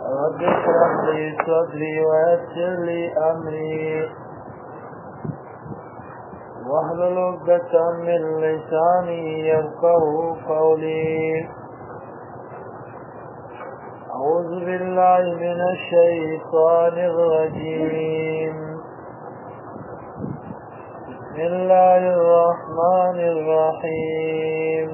رب اشرح لي صدري ويسر لي أمري واحلل عقدة من لساني يفقهوا قولي. أعوذ بالله من الشيطان الرجيم. بسم الله الرحمن الرحيم.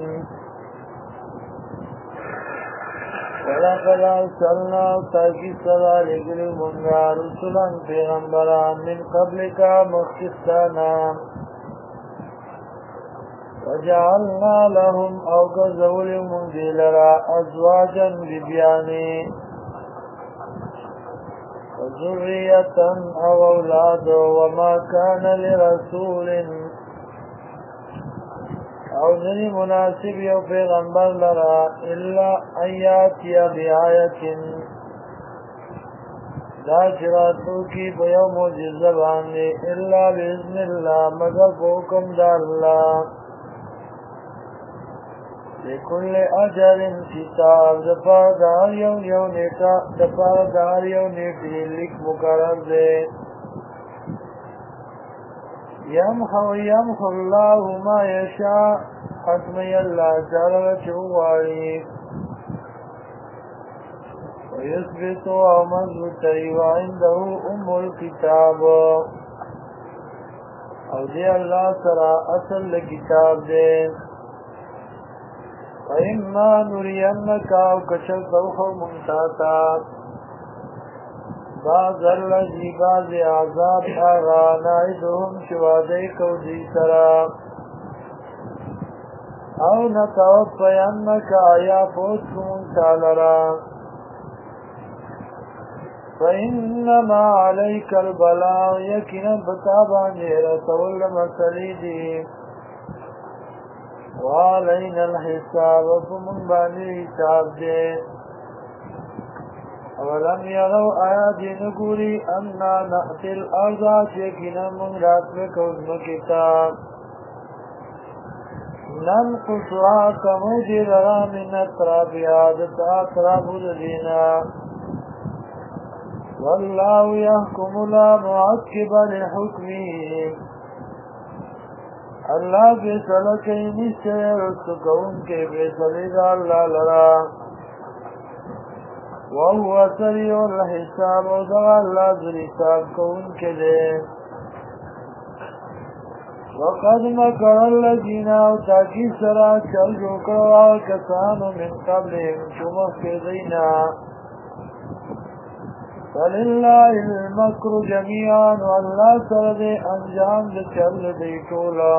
ولقد أرسلنا تاكي صلى لقلمنا رسلا پیغمبران من قبلك مخصصانا وجعلنا لهم أوقظوا لمنزلرا أزواجا ببياني وذرية أو أولاد وما كان لرسول او ننی مناسب یو پیغمبر لرا الا ایاتی بآیت دا چراتو کی بیو معجزه باندې الا باذن الله مگر حکم دا الله لكل اجل کتاب دپار یو نیټه دپار یو نیټه لیک مقرر دی. يمحو الله ما يشاء حتمي الله تعالى چواري ويثبت ومزبطي وعنده الكتاب او دي الله سرا اصل لكتاب دي. وإما نرينك او كشل دوخو منتاتا بعض الذي بعض عذاب آغا نائدهم شوادی کو دی سرا او نتوفینک آیا پوت کون تالرا فإنما عليك البلاغ یکنا بتابان رسول مسلی دی وعلينا الحساب فمن بانی حساب دی. اولم يروا آیات نگوری انا نأتی الارض چیکنا من رات میں کوزم کتاب ننقصها کموجی لرا من اطرافها دتا اطراف الدینا والله يحكم لا معقب لحكمه اللہ فیصلہ کئی نشتے رسکون کے فیصلے دا اللہ لرا وهو سريع الحساب ودغى الله ذري حساب كون كده. وقد مكر الذين اوتاكي سرا چل جوکروا کسانو من قبلهم چمخ كذينا فلله المكر جميعا والله سرد انجام ده چل دي طولا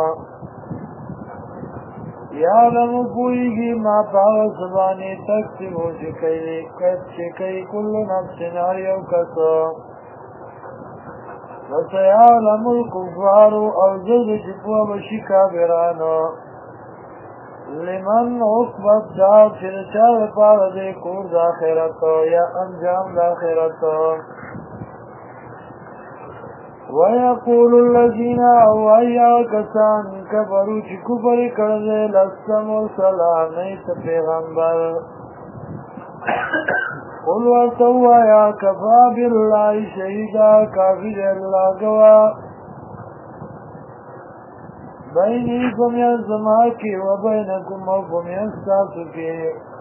یعلم پوئیگی ما پاو سبانی تکسیبو چکی کل نفس ناریو کسو وسیعلم الکفار او زد چپو بشی کابرانو لمن عقبت دار چرچار پاو دے کور داخرتو یا انجام داخرتو. ويقول الذين اوعيا كسان كفروا چه كفر کرده لست مرسلا نیت پیغمبر قل وتوا يا كفى بالله شهيدا كافر الله گوا بينكم يزماكي وبينكم وكم يستاسكي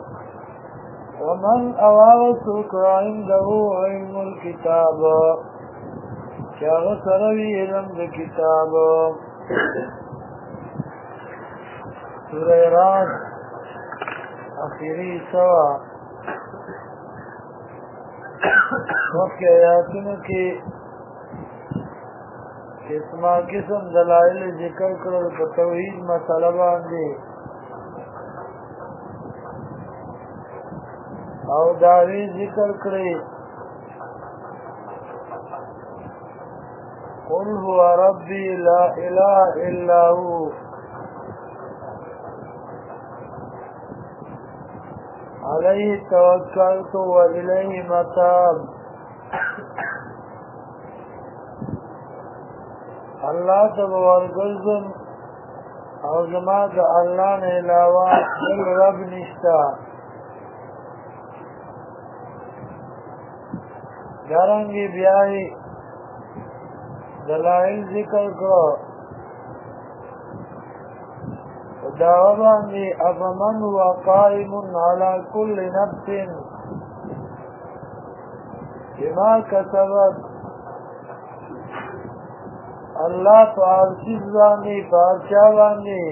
ومن اواسك عنده علم الكتاب چاغ سروی علم د کتاب. سورہ رات اخیری سوا وقت آیاتونو کی قسم دلائل ذکر کرل په توحید مسئلہ باندې او داوی ذکر کړی. قل هو ربي لا اله الا هو عليه توكلت واليه متاب. الله تبارک او زما د الله نه علاوه بل رب نشتا. دارنگی بیائی دلائل ذکر کرو دعوانی افمن هو قائم على كل نفس بما کسبت اللہ پارچیز بانی پارچا بانی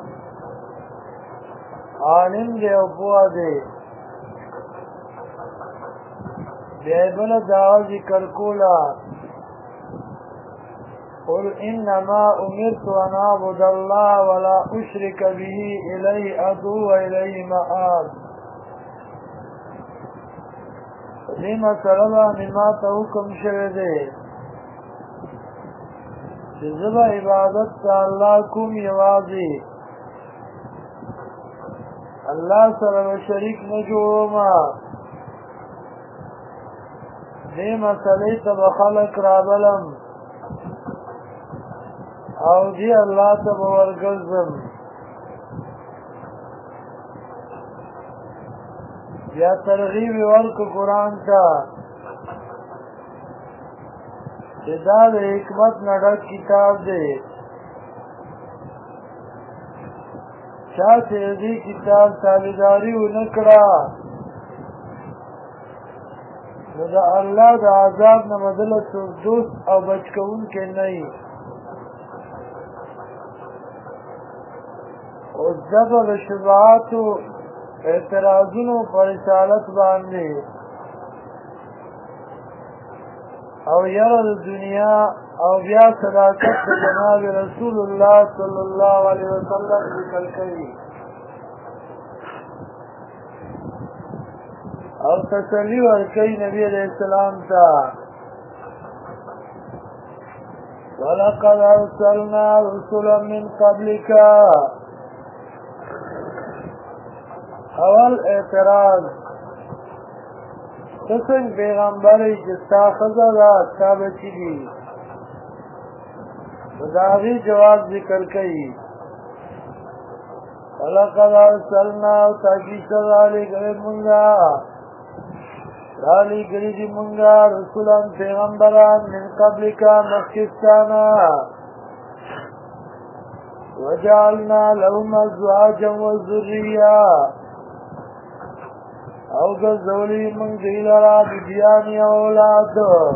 عالم دے اپوا دے بیبل دعوی ذکر کولا قل انما امرت ان اعبد الله ولا اشرك به الیه ادعو والیه مآب دې مسله باندې ما ته حکم شوی دی چې زه به عبادت ته الله کوم یوازې الله سره به شریک نه جوړوم دې مسلې ته به خلک رابلم او دی الله ته به ورګرځم بیا ترغیب ورکو قرآن ته چې دا د حکمت نه ډک کتاب دی چا چې دې کتاب تابعداري ونه کړه نو د الله د عذاب نه بدله څوک دوست او بچ کوونکی نه وي او دغه د شبهاتو اعتراضونو پر رسالت باندې او یره د دنیا او بیا صداقت د جناب رسول الله صلی الله علیه وسلم ذکر کوي او تسلی ورکوي نبی علیہ السلام ته ولقد ارسلنا رسلا من قبلک اول اعتراض تسنگ پیغمبری جستا خزا تا بچی دی داغی جواب ذکر کئی وَلَقَدْ أَرْسَلْنَا تَاكِيسَ رَالِي گری دی منگا رسولان پیغمبران من قبلکا مخکستانا وَجَعَلْنَا لَهُمْ أَزْوَاجًا وَذُرِّيَّةً او گزولی من دیلرا بیانی اولاد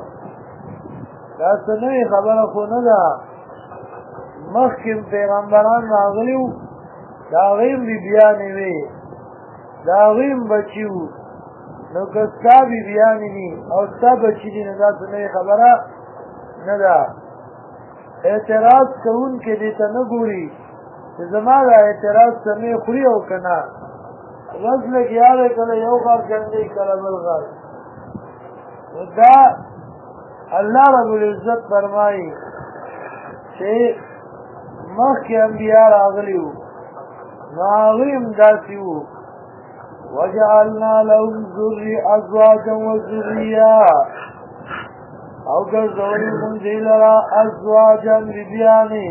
دا سنوی خبر خونه دا مخکم پیغمبران راغلیو دا غیم بیانی وی دا غیم بچیو نو کستا بیانی نی او ستا بچی دی نو دا سنوی خبره ندا اعتراض کون که دیتا نگوری زما دا اعتراض سمی خوری او کنا بس لگیاره کله یو غار جنگی کله بل غار دا اللہ رب العزت فرمائی چه مخی انبیاء راغلیو ناغیم داسیو وجعلنا لهم ازواجا وذریہ او گرزولی من دیلرا ازواجا بیبیانی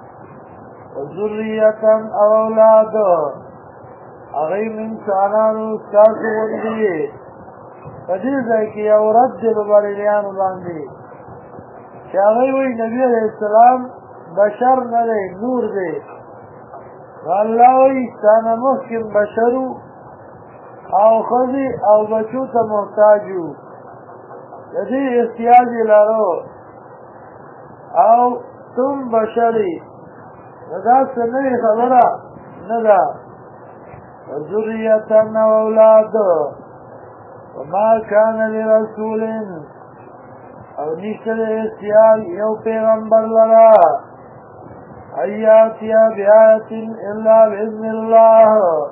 وذریتا اولاد اغیم انسانانو ستاسو غندی فدیزه که یو رد دی ببریلیانو باندی چه اغیوی نبی علیہ السلام بشر نده نور دی واللهوی ستانا محکم بشرو او خزی او بچو تا محتاجو دی احتیاجی لارو او تم بشری ندا سنوی خبره ندا وذریة واولاد وما كان لرسول او نشتر اختیار یو پیغمبر لرا ایاتیا بیایت الا باذن اللہ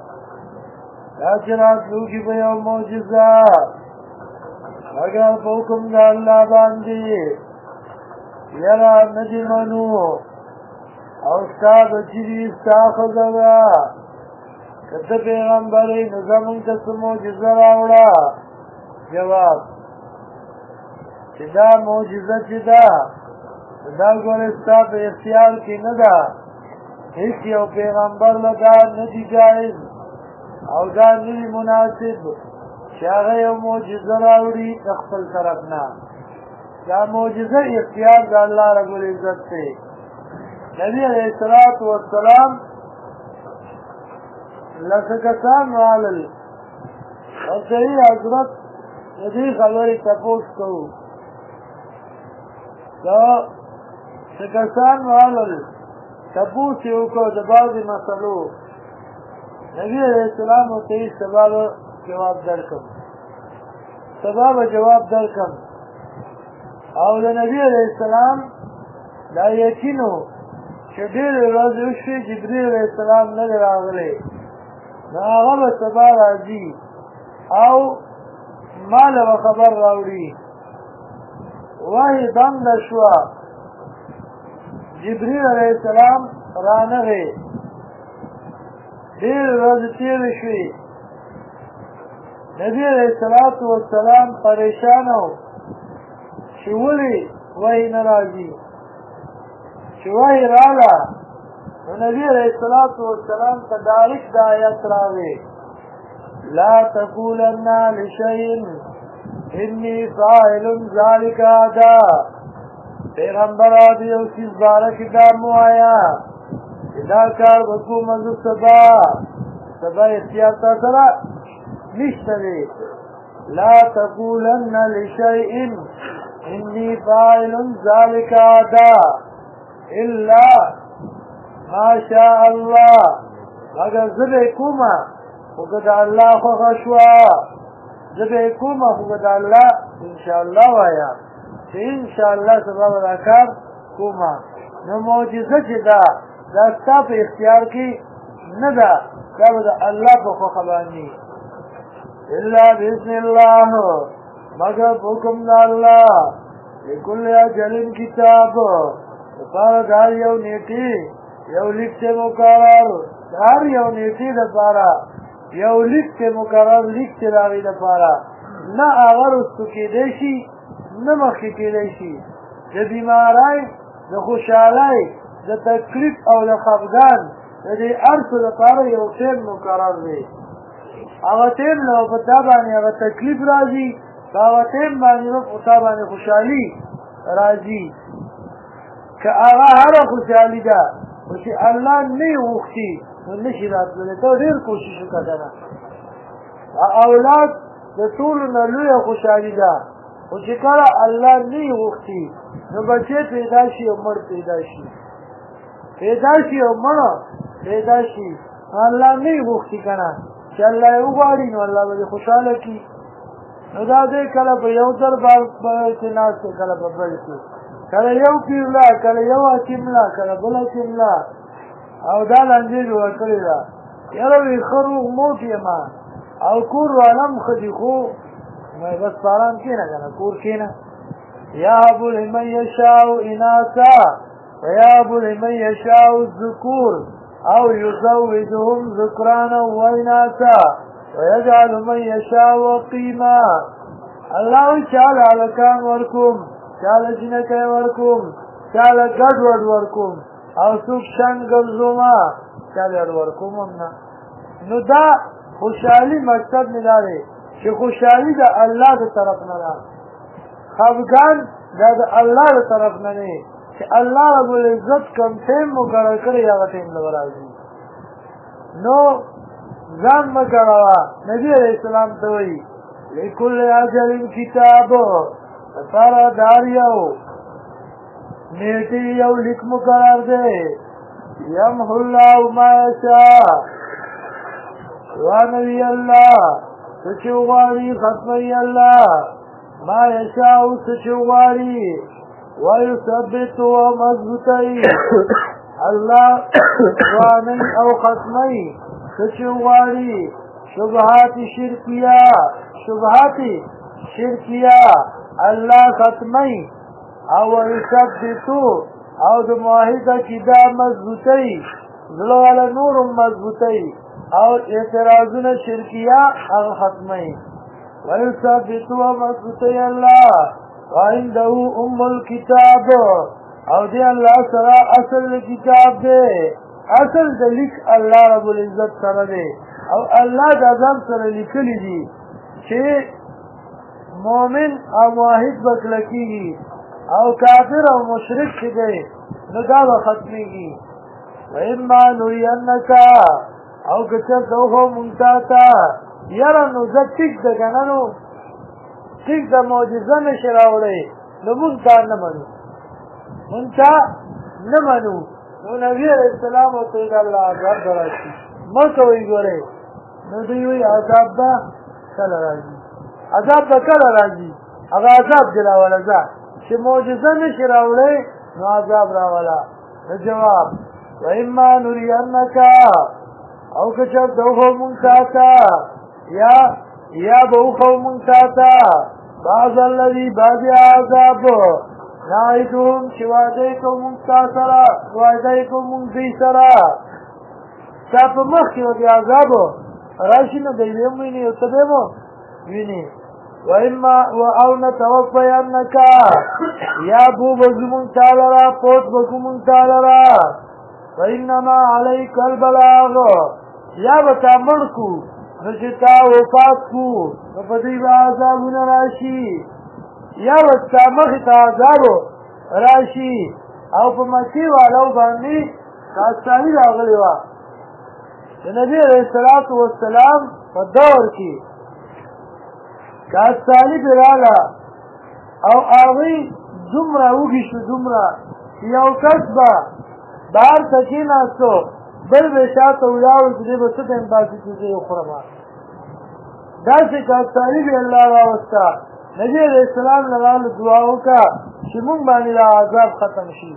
لیکن آتلو کی بیو موجزہ اگر پوکم دا اللہ باندی یرا نجمنو او ستا بچی ستا خزا کته پیغمبري نظامون ته معجزه راوړه جواب چې دا معجزه چې دا ګوره ستا په اختیار کې نه ده هیڅ یو پیغمبر له دا نه دي جایز او دا نه مناسب چې هغه یو معجزه راوړي خپل طرف نه دا معجزه اختیار د الله رب العزت دی نبی علیہ الصلوۃ والسلام لکسان والل او صحیح حضرت ندی خبری تپوس کرو لکسان والل تپوس یو کو د بعضی مسلو نبی علیہ السلام او ته سبب جواب درکم او د نبی علیہ السلام دا یقینو چې ډېر ورځې وشوې جبرائیل علیہ السلام نه دی راغلی نو هغه به سبا راځي او ما له به خبر راوړي وحی بنده شوه جبرائیل علیہ السلام رانغی ډېر ورځې تېرې شوې نبی علیہ السلام پریشان و چې ولې وحی نه راځي چې وحی راغله نو نبی علیہ السلام ته ډایرکټ دا آیت راغی لا تقولن لشیء انی فاعل ذلک غدا پیغمبره د یو څیز باره کې دا مه وایه چې دا کار به کوم زه سبا اختیار تا سره نشته دی لا تقولن لشیء انی فاعل ذلک غدا الا ما شاء الله مگر زه به کومه خو که د الله خوښه شوه زه به کومه خو که د الله انشاءالله وایه چې انشاءالله سبا به دا کار کومه نو معجزه چې ده دا ستا په اختیار کې نه ده دا به د الله په خوښه باندې الا باذن الله مگر په حکم د الله لکل اجل کتاب دپاره د هر یو نیټې یو لیک چې مقرر د هر یو نیټې دپاره یو لیک چې مقرر لیک چې د هغې دپاره نه هغه رستو کېدی شي نه مخکې کېدی شي د بیمارۍ د خوشحالۍ د تکلیف او د خفګان د دې هر څه دپاره یو ټیم مقرر دی هغه ټیم نه په تا باندې هغه تکلیف راځي په هغه ټیم باندې په تا باندې خوشحالي راځي که هغه هره خوشحالي ده خو چې الله نه یې غوښتي نو نشي راتللی ته ډېر کوشش وکړه که نه اولاد د ټولو نه لویه خوشحالي ده خو چې کله الله نه یې غوښتي نو بچی پیدا شي او مړ پیدا شي او مړه پیدا شي الله نه یې غوښتي که نه چې الله یې وغواړي نو الله به دې خوشحاله کړي نو دا دی کله په یو دربار کې ناست دی کله په بل کې کله یو پیر لا کله یو حکیم لا کله بل حکیم لا او دا لانجې جوړه کړې ده یاره وي ښه روغ موټ یم او کور والم ښه دي خو بس په ارام کښېنه که نه کور کښېنه یهب لمن یشاء اناثا ویهب لمن یشاء الذکور او یزوجهم ذکرانا واناثا ویجعل من یشاء عقیما الله وایي چاله هلکان ورکوم چاله جینکۍ ورکوم چاله ګډ وډ ورکوم او څوک شنډ ګرځومه چاله اډ ورکوم هم نه نو دا خوشحالي مقصد مې دا دی چې خوشحالي د الله د طرف نه ده خفګان دا د الله د طرف نه دی چې الله رب العزت کوم ټیم مقرر کړی هغه ټیم له به راځي نو ځان مه ګڼوه نبي علیه السلام ته وایي لکل اجل کتاب دپاره د هر یو نیټې یو لیک مقرر دی یمحو الله ما یشاء وانوي الله څه چې وغواړي ختموي الله ما یشاء څه چې وغواړي ویثبت ومضبوطوي الله ځوانوي او ختموي څه چې وغواړي شبهات شرکیه الله ختموي او ویثبتو او د معاهد عقیده مضبوطوي زړه والا نور مضبوطوي او اعتراضونه شرکیه هغه ختموي ویثبتو مضبوطوي الله وعنده الکتاب او دی الله سره اصل کتاب دی اصل د لیک الله رب العزت سره دی او الله د ځان سره لیکلی دي چې مؤمن او موحد به کلکېږي او کافر او مشرک چې دی نو دا به ختمېږي. وإما نرینک او که چېرته وښو مونږ تا ته یاره نو زه ټیک ده که نه نو ټیک ده معجزه نه شي راوړی نو مونږ تا نه منو مونږ تا نه منو. نو نبي علیه السلام ورته ویل الله عذاب به راشي مه کوئ ګورئ. نو دوی وایي عذاب به کله راځي عذاب به کله راځي هغه عذاب دې راوله ځه چې معجزه نه شي راوړی نو عذاب راوله. نو جواب وإما نرینک او که چېرته وښو مونږ تا ته یا به وښو مونږ تا ته بعض الذي بعضې عذاب نعدهم چې وعده یې کوو مونږ تا سره وعده یې کوو مونږ دوی سره ستا په مخ کې د عذابو راشي نو دی به هم ویني او ته به هم ویني. وإما او نتوفینک یا بوبزو مونږ تا لره پوت به کړو مونږ تا لره. فإنما عليك البلاغ یا به تا مړ کړو نو چې تا وفات کړو نو په دوی به عذابونه راشي یا به ستا مخې ته عذابو راشي. او په مکې والو باندې خاصتاني راغلې وه د نبي علیه الصلاة والسلام په دور کې خاصتاني پرې راغله او هغوی دومره وږي شو دومره یو کس به بهر ته کېناستو بل به شاته ولاړو چې دی به څه ټایم پاتې چې زه یې وخورم داسې خاصتاني به الله راوسته. نبي علیه السلام نه راغله دعا وکړه چې مونږ باندې دا عذاب ختم شي.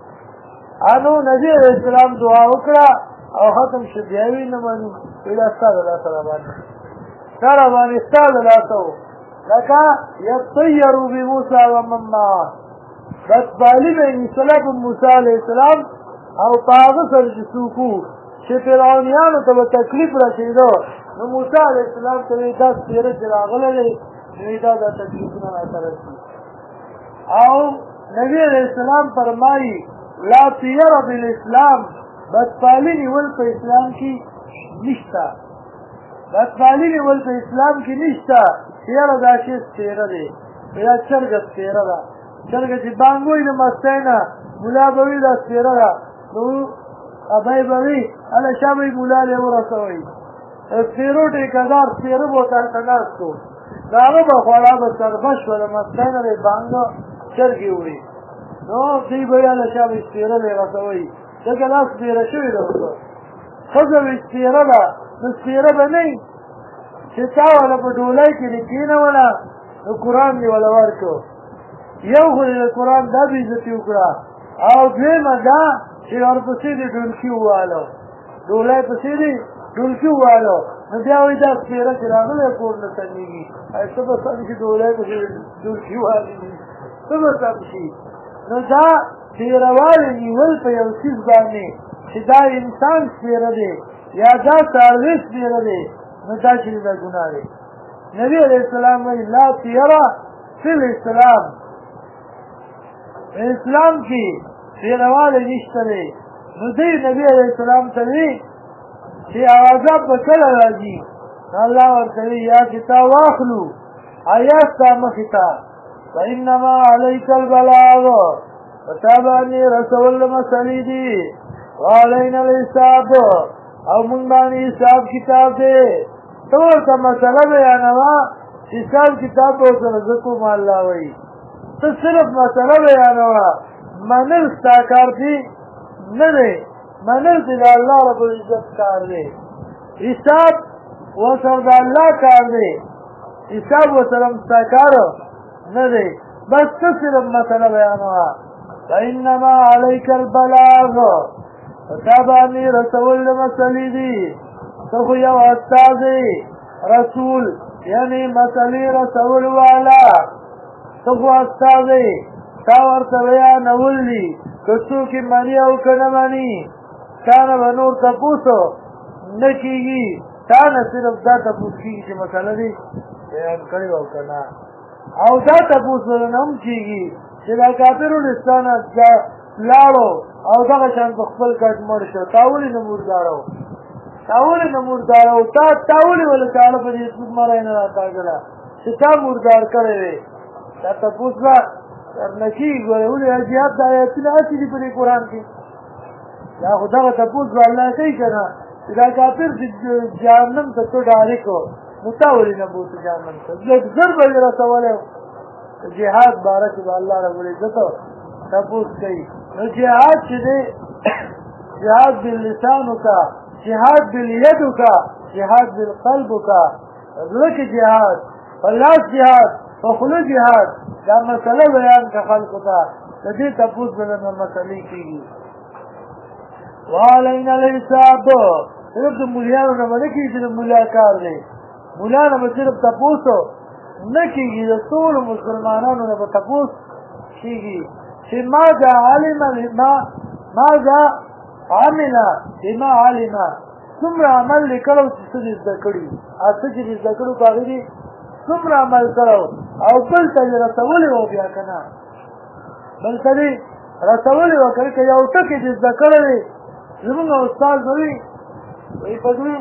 نو نبي علیه السلام دعا وکړه او ختم شو بیا یې نه منو وایي دا ستا د لاسه راباندې ستا راباندې ستا د لاسه و لکه یطیروا بموسی ومن معه بدبالي به نیسله په موسی علیه السلام او په هغه سره چې څوک وو چې فرعونیانو ته به تکلیف رسېده نو موسی علیه السلام ته وایي دا سپېره چې راغلی دی نو دا تکلیفونه راته رسي. او نبي علیه السلام فرمایي لا طیره بالاسلام بدپالي نیول په اسلام کې نشته بدپالي نیول په اسلام کې نشته چې یاره دا شی سپېره دی یا چرګه سپېره ده چرګه چې بانګ وایي د مستۍ نه ملا به وي دا سپېره ده نو ابی به وي هله شا به یې ملا لی ورسوئ سپېرو ټېکهدار سپېره به ورته هلته ناست و د هغه به خوړه به سربه شوه د مستۍ نه به یې بانګ چرګې وړي نو دوی به یې هله شا به یې سپېره لی رسوئ ځکه دا سپېره شوې ده ورته ښځه به یې سپېره ده نو سپېره به نه چې تا وله په ډولۍ کې دې کېنوله نو قرآن دې وله ورکړو یو خو دې د قرآن دا بېعزتي وکړه او دویمه دا چې ورپسې دې ډولکي ووهلو ډولۍ پسې دې ډولکي ووهلو نو بیا وایي دا سپېره چې راغلی کور نه تنګېږي څه به سم شي ډولۍ پسې ډولکي وهلي څه به سم شي. نو دا سپېرهوالی نیول په یو څیز باندې چې دا انسان سپېره دی یا دا څاروی سپېره دی نو دا چې دا ګناه دی. نبي علیه السلام وایي لا طیره فی الاسلام اسلام کې سپېرهوالی نشته دی. نو دوی نبي علیه السلام ته وایي چې عذاب به کله راځي نو الله ورته وایي یا چې تا واخلو یا ستا مخې ته فإنما عليك البلاغ وتا باندې رسول مسلې دي وعلينا الحساب او مونږ باندې حساب کتاب دی. ته ورته مسله بیانوه حساب کتاب به ورسره زه کوم الله وایي ته صرف مسله بیانوه منل ستا کار دی نه دی منل دی د الله رب العزت کار دی حساب ورسره د الله کار دی حساب ورسره ستا کار نه دی بس ته صرف مسله بیانوه. فإنما عليك البلاغ وتابعني رسول مسلې دي ته خو یو استازی رسول یعنی مسلې رسول والا ته خو استازی تا ورته بیانول دي که څوک یې مني او که نه مني تا نه به نور تپوس نه کېږي تا نه صرف دا تپوس کېږي چې مسله دې بیان کړې وه او که نه او دا تپوس به نه هم کېږي چې دا کافرو لستانه لاړو او دغه شان په خپل کټ مړ شو تا ولې نه مرداره تا ولې نه مرداره تا ولې ولې تاله په دې سود مړی نه راکاږله چې تا مردار کړی وې دا تپوس به نکیږي ولې جهاد د آیاتونه هسې دي په دې قرآن کې دا خو دغه تپوس به الله کوي که نه چې دا کافر چې جهنم ته ته ډالې کو نو تا ولې نه بوته جهنم ته لږ زر به یې رسولی جهاد باره کې به الله ربالعزت تپوس کوي نو جهاد چې دی جهاد باللسان کا جهاد بالید کا جهاد بالقلب کا زړه کې جهاد په لاس جهاد په خوله جهاد دا مسله بیان که خلکو ته د دې تپوس به درنه مسلې کېږي وعلینا الحساب صرف د مولیانو نه به نه کېږي چې د مولا کار دی مولا نه به صرف تپوس نه کېږي د ټولو مسلمانانو نه به تپوس کېږي چې ماذا علم ماذا عمل بما علم څومره عمل دې کړی چې څه دې زده کړي څه چې دې زده کړو په هغې دې څومره عمل کړو او بل ته یې رسولی وو بیا که نه بل ته دې رسولی وو که یو ټکي دې زده کړی دی زمونږ استاد وایي په دې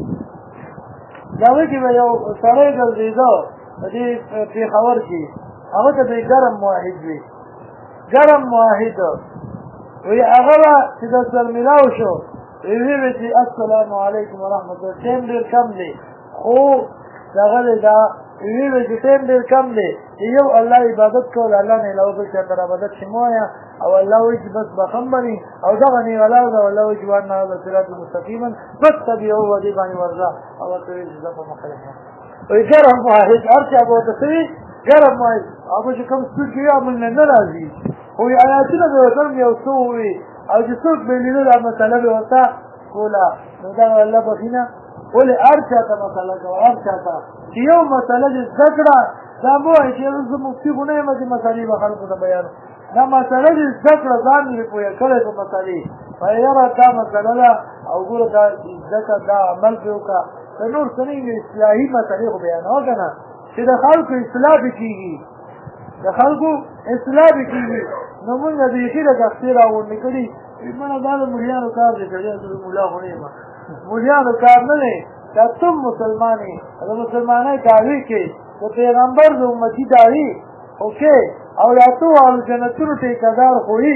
دغه کې به یو سړی ګرځېده په دې پېښور کې هغه ته به یې ګرم موحد وي ګرم موحد وی هغه به چې د سر میلاو شو ویې به چې السلام علیکم ورحمت الله ټیم ډېر کم دی خو دغه دی دا ویې به چې ټیم ډېر کم دی چې یو الله عبادت کول الله نه علاوه بل چا ته عبادت چې مه وایه او الله وایي چې بس بخم بني او دغه نیغه لار ده الله وایي چې وان هذا صراط مستقیما فاتبعوه ودې باندې ورځه او ورته وایي چې زه په مخه یم وایي ګرم واحد هر چا به ورته څه وي ګرم واحد هغه چې کوم څوک یې عمل نه نه راځي خو آیاتونه به ورته یو څه ووي او چې څوک به یې لیده دا مسله به ورته کوله نو دغه الله بخښینه ولې هر چا ته مسله کوه هر چا ته چې یو مسله دې زده کړه دا مه وایي چې زه مفتي خو نه یم چې مسلې به خلکو ته بیان دا مسله دې زده کړه ځان دې پوهه کړی په مسلې وایي یاره دا مسله ده او ګوره دا زده کړه دا عمل پرې وکړه که نور څه نه وي اصلاحي مسلې خو بیانوه که نه چې د خلکو اصلاح پې کېږي د خلکو اصلاح پې کېږي نو مونږ بیخي د کښتې راغونډې کړي مړه دا د ملیانو کار دی کړی زه د ملا خو نه یم ملیانو کار نه دی دا تم مسلمان یې د مسلمانۍ دعوې کې د پیغمبر د امتي دعوې اوکې او د اتو او جنتونو ټیکهدار خو یې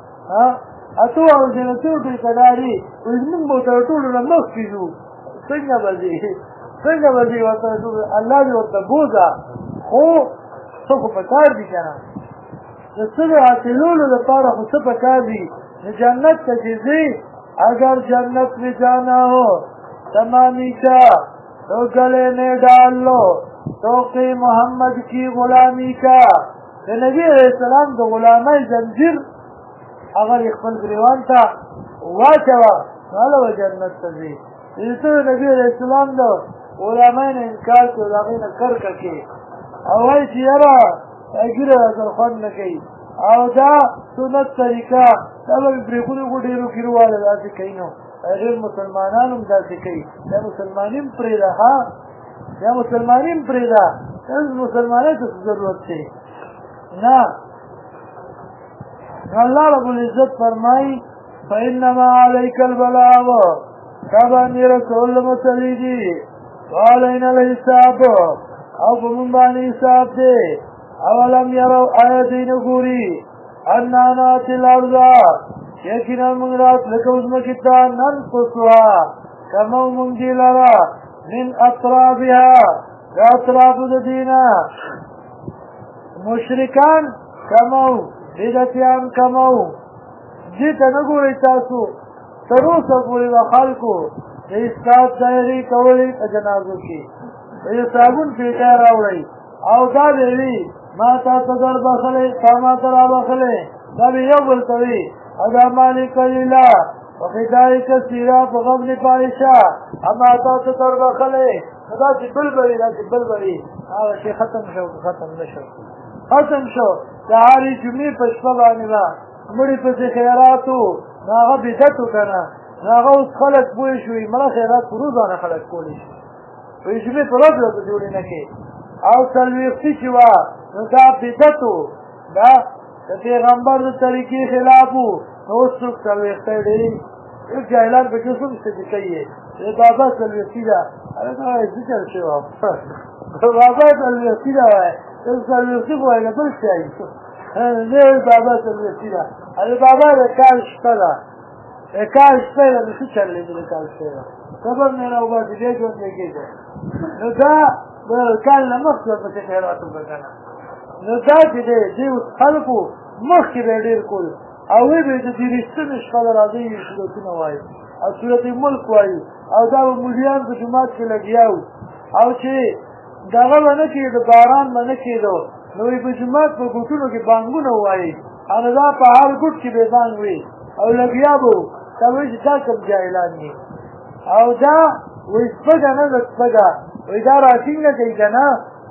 اتو او جنتونو ټیکهدار یې وایي زمونږ به ورته ټولو نه مخکې ځو څنګه به ځې څنګه به ځې ورته الله دې ورته بوځه خو څه خو پکار دي که نه د څه د حاصلولو لپاره خو څه پکار دي جنت ته چې ځې اگر جنت میں جانا ہو تمامی کا تو گلے میں ڈال لو توقع محمد کی غلامی کا نبی علیہ السلام د غلامۍ زنجیر اگر خپل ګریوان ته واچوه نو هله به جنت ته ځې چې ته نبي علیہ السلام د غلامۍ نه انکار کړو د هغې نه کرکه کې او وایي چې یاره ګیره راسره خوند نه کوي او دا سنت طریقه دا به برېښونو خو ډېرو کیرواله داسې کوي نو غیر مسلمانان هم داسې کوي دا مسلماني هم پرېږده ها دا مسلماني هم پرېږده دا مسلمانۍ ته څه ضرورت دی نه الله رب العزت فرمایي فإنما عليك البلاغ تا باندې رسول مسلې دي وعلينا الحساب او په موږ باندې حساب دی اولم یرو آیا دوی نه ګوري انا ناتي الارض یقینا موږ راتلو ځمکې ته ننقصها کمو موږ دې لره من اطرافها د اطرافو د دې نه مشرکان کمو بدعتیان کمو دې ته نه ګورئ تاسو تر اوسه پورې به خلکو د اسراف ظاهري کولې په جنازو کې د صابون پیټی راوړئ او دا به وي ما تا ته در بخلی تا ما ته را بخلی دا به یو بل ته وي او دا مالې قلیله په خدای کثیره په غبن پایشه اما تا ته در بخلی نو داسې بل به وي داسې بل به وي هغه شی ختم شو ختم نه شو ختم شو د هرې جمعې په شپه باندې به مړي پسې خیراتو نو هغه بدعت و که نه نو هغه اوس خلک پوه شوي مړه خیرات په روزانه خلک کولی شي په جمعې په ورځ ورته جوړې نه کوي او څلوېښتي چې وه نو دا بدعت و دا د پیغمبر د طریقې خلاف و نو اوس څوک څلوېښتی ډېرې جاهلان پکې څوک چې کوي د بابا څلوېښتي ده هلته وایي څه چل شوی وه بابا څلوېښتي ده وایي څلوېښتي خو وایي بل شی نه بابا ته رسیدا ا بابا د کال شپه ده کال شپه ده څه چلې د کال شپه خبر نه راو باندې دې ژوند کېږي نو دا د کال نه مخکې په خیرات وکړه نو دا دې خلکو مخکې ډېر کول او وی به د دې رښتینې شپه راځي چې وایي او صورت ملک وایي او دا مليان په جماعت کې لګیاو او چې دغه باندې کې د باران باندې کېدو نو په جماعت په ګوتونو کې بانګونه وایي ان دا په هر ګوت کې به بانګ وي او لګیاو دا وایي چې دا کوم جاهلان دي او دا وې څنګه نه څنګه وې دا راټینګ کوي کنه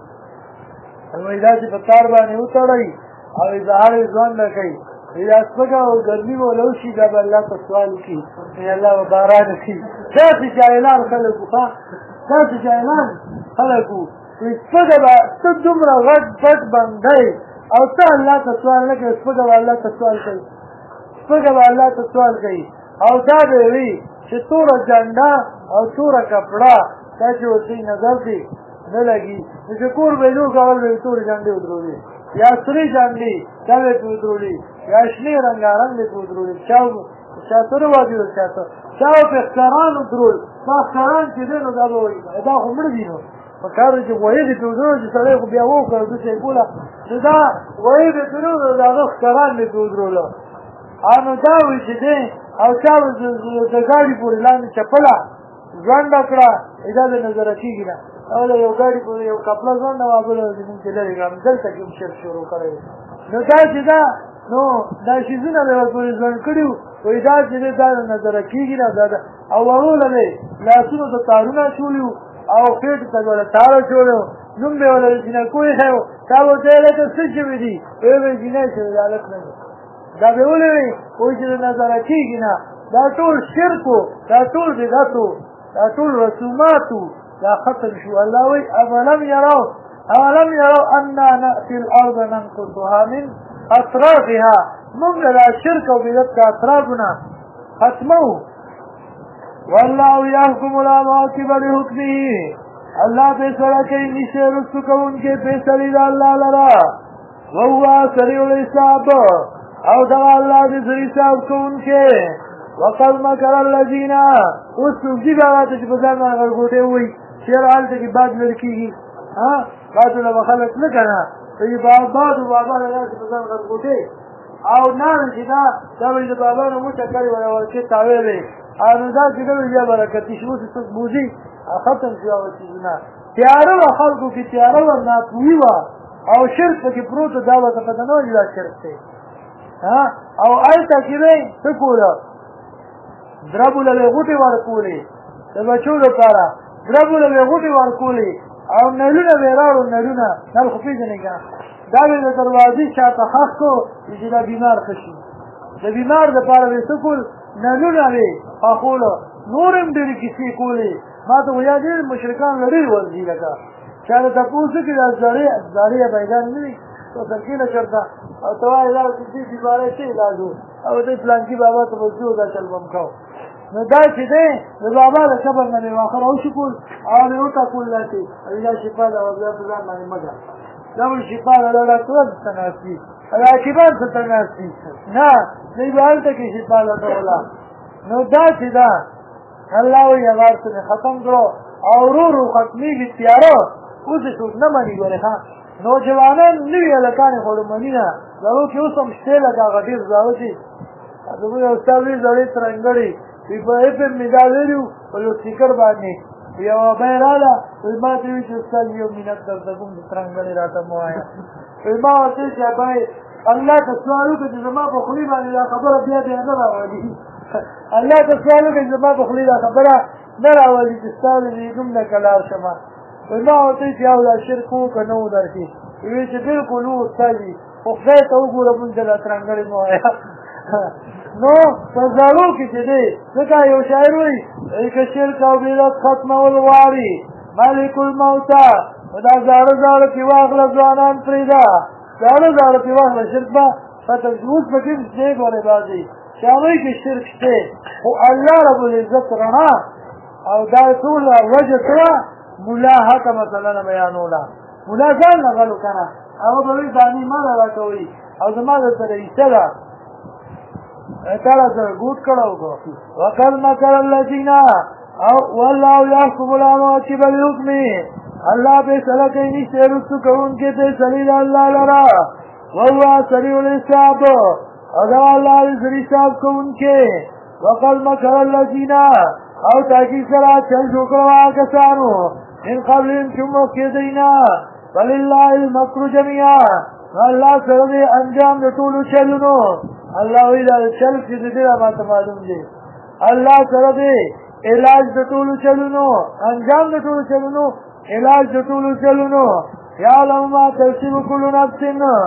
وې دا چې په کار باندې وتړي او اظهار ځوان نه کوي یا څنګه او ګرمي ولو شي دا الله په سوال کی یا الله وباران کی څه جاهلان خلکو څه جاهلان خلکو څنګه با څه دومره غټ غټ باندې او ته الله ته سوال نه کوي څنګه الله ته سوال کوي څنګه الله ته سوال کوي او دا به وي چې تور جنډا او تور کپڑا چې ورته نظر دی نه لګي چې کور به نو کول به تور جنډې ودرولي یا سری جنډې دا به ودرولي یا شنی رنگارنګ به ودرولي چاته وادي چاته په ښکارانو درول ما ښکاران چې دنو دا به وي دا همړ دي نو په کار چې وایي چې ودرول چې سړی خو بیا وکړ د څه کوله دا وایي چې ودرول دا ښکاران به ودرول انو دا وي چې دې او چا د ګاډي پورې لاندې چپلا ځوان کړه اجازه نظر کیږي نه او یو ګاډي پورې یو کپلا ځوان نو وابل زمون چې لري ګام دلته کوم شر شروع کړی نو دا چې دا نو دا شیزونه له پورې ځوان کړیو وای دا چې دا نظر کیږي نه دا او ورولې لاسونو ته تارونه چولیو او پیټ ته ولا تار چولیو نوم به ولا چې نه کوی هو تا و دې له څه چې ودی به جنې چې حالت نه دا به ولې وای چې نظر کیږي نه دا ټول شرکو دا ټول بدعتو دا ټول رسوماتو دا ختم شو الله وی اولم يروا أننا نأتي الأرض ننقصها من أطرافها من لا شرك وبدعت أطرافنا ختموا والله يحكم العواقب لحكمه الله فیصلہ کوي نشه رسو کوونکې فیصلې د الله لرا وهو سریع الحساب او دا الله دې سریع حساب کوونکې وقد مكر الذين وسوجي بغات چې په ځان غرغوټه وي شیر حال ته کې بعد لړکیږي ها بعد له خلک نه کنه چې بعد بابا له په ځان غرغوټه او نه چې دا د بابا نو متکړی ولا چې تاویلې او دا چې د برکت شو څه بوزي ختم شو او چې نه تیار خلکو کې تیار ورنه کوي او شرک کې پروت دا وته په نو یو شرک دی ها او آیته کې څه کوله دربول له غوټي ورکولې د بچو لپاره دربول له غوټي ورکولې او نلونه وراړو نلونه نل خو پیژنې کا دا د دروازې شاته خاصو چې دا بیمار خشي د بیمار لپاره وسکول نلونه وي اخوله نورم دې کیسې کولې ما ته ویا دې مشرکان لري ورځي لکه چاله تاسو کې د زاري بیان نه تو څنګه چرته او توای لا چې دې بیمارې شي علاجو او دې پلان کې بابا ته وځو دا چل بم کاو نو دا چې دې د بابا له خبر نه واخر او شکول او یو تا کول لاتي دا شفا دا وځه په ځان باندې مګا دا مو شفا دا لا ټول تناسي دا کیبار څه تناسي نه دې باندې کې شفا لا ولا نو دا چې دا الله یې ورته ختم کړو او ورو ختمي کې تیارو اوس څه نه مانی ګوره ها نوجوانان نوی لکانې خوړو منینا زرو کې اوس هم شته لکه غډیر زاوځي دا یو استاوی زړې ترنګړي په اپن میدالریو په یو سپیکر باندې یو بیراله ما ته وی چې ستاسو یو مینت درته کوم ترنګړي راته موایا ما ته چې بای الله تسوالو کې زما په خلی باندې خبره بیا نه راوړي الله تسوالو کې زما په خلی خبره نه راوړي چې ستاسو دې کوم نه کلار شمه ما ته چې او شرکو کنو درکې وی چې بالکل نو ستاسو خو خدای ته وګوره مونږ د ترنګړي موایا نو فزالو کې چې دی ځکه یو شاعر وایي چې شرک او بدعت ختمول غواړي مالک الموت دا زړه کې واغله ځوانان پریدا زړه کې واغله شرک با فتوس پکې دې غوړې بازي شاوي کې شرک شته او الله رب العزت رڼا او دا ټول وجه سره ملاحقه مثلا بیانولا ملاحقه غلو کنه او به دانی ما راکوي او زما د سره ایسه ده تعالی سره ګوټ کړو وقد مکر الذین او والله یحکم الاموات بالحکم الله به سره کوي نشته رسو کوونکې ته سلیل الله لرا وهو سریع الحساب او دا الله سریع حساب کوونکې وقد مکر الذین او تاکي سره چل جوړوا کسانو من قبلهم ثم كيدينا ولله المكر جميعا الله سره دې انجام د ټول چلونو الله ویلا چل چې دې ما ته معلوم دي الله سره دې علاج د ټول چلونو انجام د ټول چلونو علاج د ټول چلونو یا لما تسب كل نفس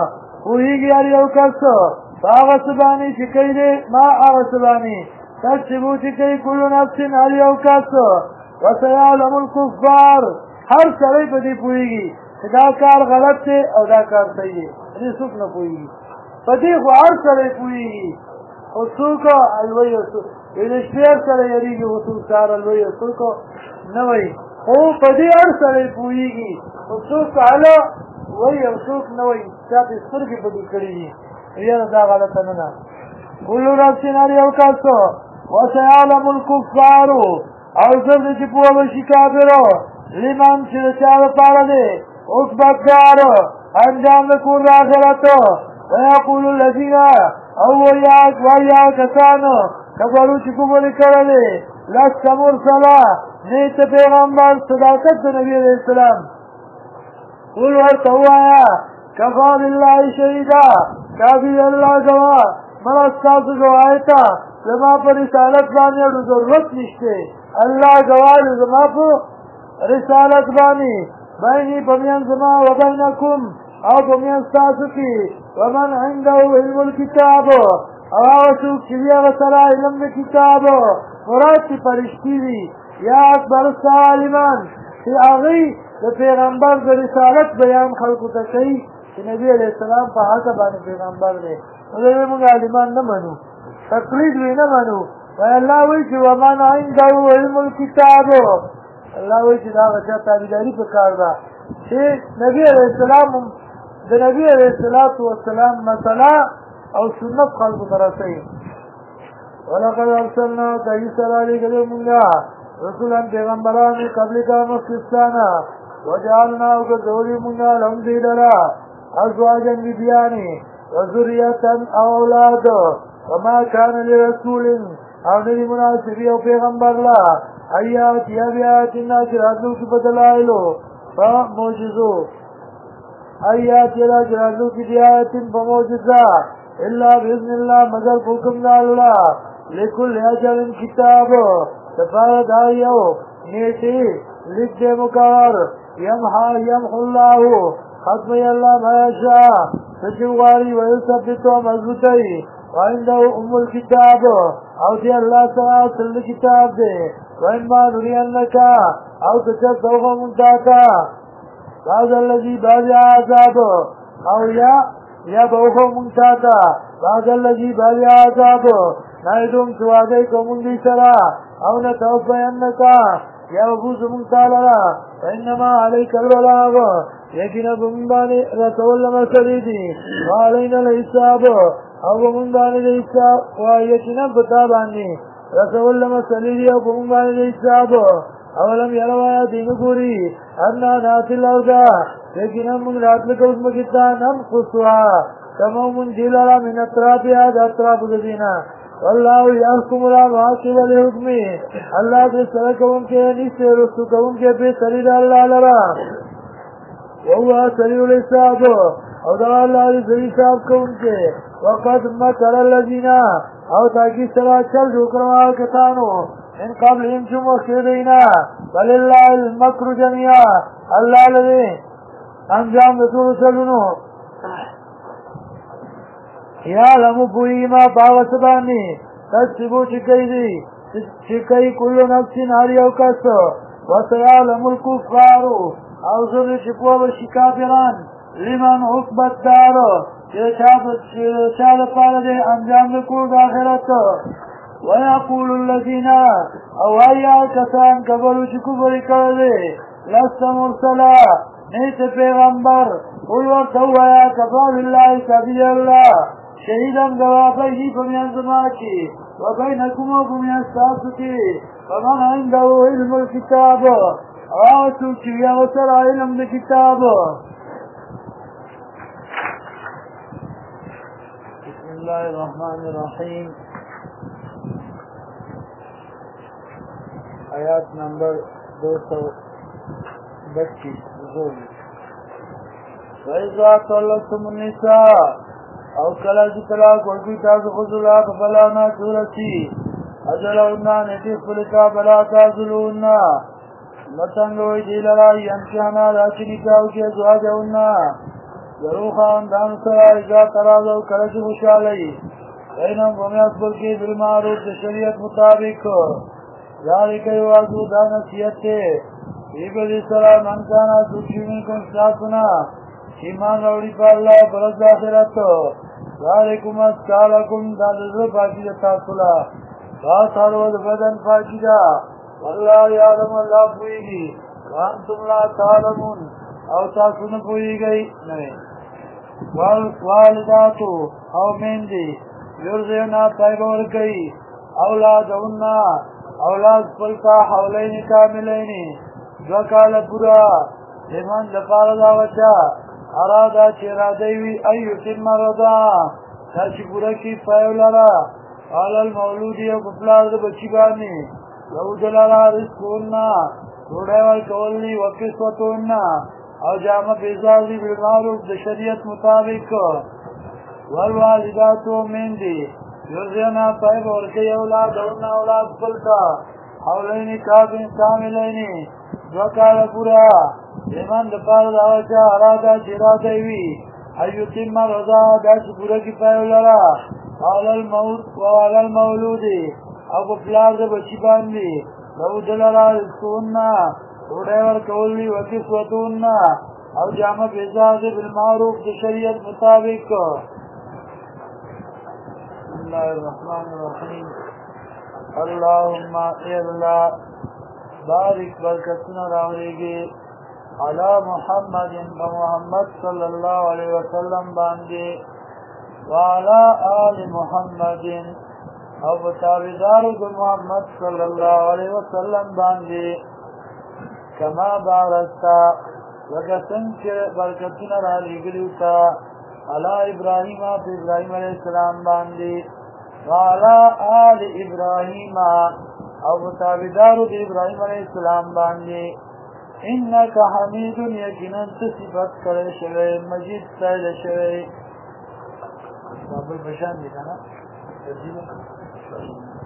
وهيږي یو کس هغه سبانه چې کوي دې ما هغه سبانه تسبو چې کوي كل نفس یو کس وسيعلم الكفار هر سره په دې پويږي دا کار غلط دی او دا کار صحیح دی دې څوک نه پويږي په دې خو هر سره پويږي او څوک الوی او څوک دې شپږ سره یریږي او څوک سره الوی او څوک نه وای او په دې هر سره پويږي او څوک اعلی وای او څوک نه وای چې سترګې په دې کړی یا دا غلط نه نه کل راسناری او کاسو وسيعلم الكفار او زر چې په وشي کافرو لمن چې چا لپاره دی اوس بدار انجام د کور آخرت ويقول الذين او ويا کسانو کبرو چې کومل کړل لست مرسلا نیت پیغمبر صداقت نبی علیہ السلام قول ورتوایا کفا بالله شهیدا کافی الله گوا مر استاد گواهتا زما پر رسالت باندې ضرورت نشته الله گواه زما په رسالت باندې بیني بمیان زما و بینکم او بمیان ستاسو کی ومن عنده علم الكتاب او آوسوک چویا غسرا علم کتاب مراد چی پرشتی دی یا اکبر سالمان چی آغی دا پیغمبر دا رسالت بیان خلقو تکی چی نبی علیہ السلام پا حقا بانی پیغمبر دی ودوی منگا علمان نمانو تقلید وی نمانو و اللہ وی چی ومن عنده علم الكتاب الله وی چې دا غچا تابعداري پکار ده چې نبی عليه السلام د نبی عليه السلام مثلا او سنت خلق درسي ولقد ارسلنا كيسرا لكلمنا رسولا پیغمبران قبل کا مخصوصانا وجعلنا وذوري منا لهم ذرا ازواجا بدياني وذرية اولاد وما كان لرسول او نبی مناسبی او پیغمبر لا آیات یا بیاتنا جرازو کی بدلائلو فموجزو آیات یا جرازو کی بیاتن فموجزا الا بإذن اللہ مگر حکم اللہ لکل اجل کتاب تفارد آئیو نیٹی لکھ دے مکار یمح اللہ ختم اللہ میشا سجواری ویثبتو مضبوطی وعنده الكتاب او دي الله تعالى الكتاب دي وإنما نرينك او تشبه منتاكا هذا الذي بعد عذاب او يا بوخ منتاكا هذا الذي بعد عذاب نايدون سواديكم من دي سرا او نتوفينك يا بوز منتالا فإنما عليك البلاغ يكن بمباني رسول مسريدي وعلينا الحساب او بمون باندې د حساب وایتنا پتا باندې رسول الله مسلیدی او بمون باندې د حساب اولم یروا دین ګوري ان ناتل اودا لیکن موږ راتل کوم مګتا نم خصوا کمو من جلال من اطرافیا د اطراف د دینا والله يحكم لا واقع الحكم الله دې سره کوم کې نشته رسو کوم کې به سریدا الله لرا وهو سریع الحساب او دا الله دې حساب کوم کې وقد مكر الذين او تاكي سرا چل جوکروا کتانو ان قبلهم شمو خیدینا ولله المكر جميعا الله لذي انجام دطول سلونو یا لمو پوئی ما باوسبانی تسبو چکئی دی چکئی کلو نفسی ناری او کسو وسیعلم الكفارو او ذر چکوا بشکافران لمن عقبت دارو چا لپاره دې انجام وکړو د آخرت ويقول الذين او ايا کسان کبرو چې کوبري کړل لست مرسلا نیت پیغمبر قل ورطوا يا كفى بالله كبير الله شهيدا قوافيه فمن زماكي وبينكم وبين الساسكي فمن عنده علم الكتاب راسوكي وسر علم الكتاب. بسم الله الرحمن الرحيم. آیات نمبر 225 وَإِذَا طَلَّقْتُمُ النِّسَاءَ او کله چې طلاق ورکوي تاسو ښځو ته فلا ناشورتي اجلهن نتي خپل کا بلا تعذلون متنګوي دي لرا ينکانا راچې نکاو کې ازواجهن ضرور خاندان سره اجازه ترازو کله چې خوشالي اینم ومیاسبل کې بالمعروف د شریعت مطابق ذالک یوازو دا نصیحت ته ایبل سلام انکانا سوچینی کن ساتنا ایمان روڑی پا اللہ برز آخرت ذالکم اسکالکم دا لزر پاکی دا تاثلا باثر ود بدن پاکی دا واللہ یادم اللہ پوئیگی وانتم لا تعلمون او تاسون پوئی گئی نوے والداتو او میندی یرزینا پایبور گئی اولادونا اولاد پلتا حولین کاملین دوکال پورا ایمان لپار دا وچا ارادا چه رادیوی ایو تیم رضا تاچی پورا کی پایو لرا آلال مولودی او کپلار دا بچی بانی لو دلارا رزقونا روڑیوال کولی وکسوتونا او جامع بیزازی بالمعروف دا شریعت مطابق والوالداتو میندی یرزینا پایب ورکی اولاد اونا اولاد پلتا حولینی کاملینی دوکال پورا ایمان دپار داوچا ارادا چرادوی ایو تیم رضا داچ پورا کی پایو لرا وعلال مولودی او پلار دا بچی باندی لو دلرا رزقونا روڑیور کولی وکسوتونا او جامع بیزاز بالمعروف دا شریعت مطابق. بسم اللہ الرحمن الرحیم. اللہم اے اللہ بارک برکتنا راولیگی علی محمد محمد صلی اللہ علیہ وسلم باندے وعلا آل محمد او تابدار محمد صلی اللہ علیہ وسلم باندے کما بارکتا وگسن کے برکتنا راولیگلیتا علی ابراہیم پہ ابراہیم علیہ السلام باندے وعلا آل ابراہیم او تابدار ابراہیم علیہ السلام باندے انکا حمید یقیناً صفت کرے شوئے مجید سائل شوئے بابل بشان دیکھا نا